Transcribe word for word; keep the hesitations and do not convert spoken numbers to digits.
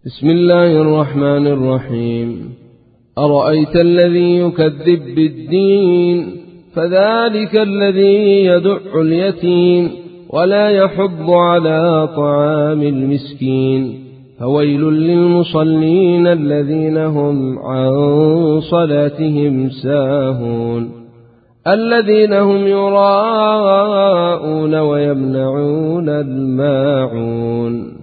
بسم الله الرحمن الرحيم. أرأيت الذي يكذب بالدين فذلك الذي يدع اليتيم ولا يحض على طعام المسكين فويل للمصلين الذين هم عن صلاتهم ساهون الذين هم يراءون ويمنعون الماعون.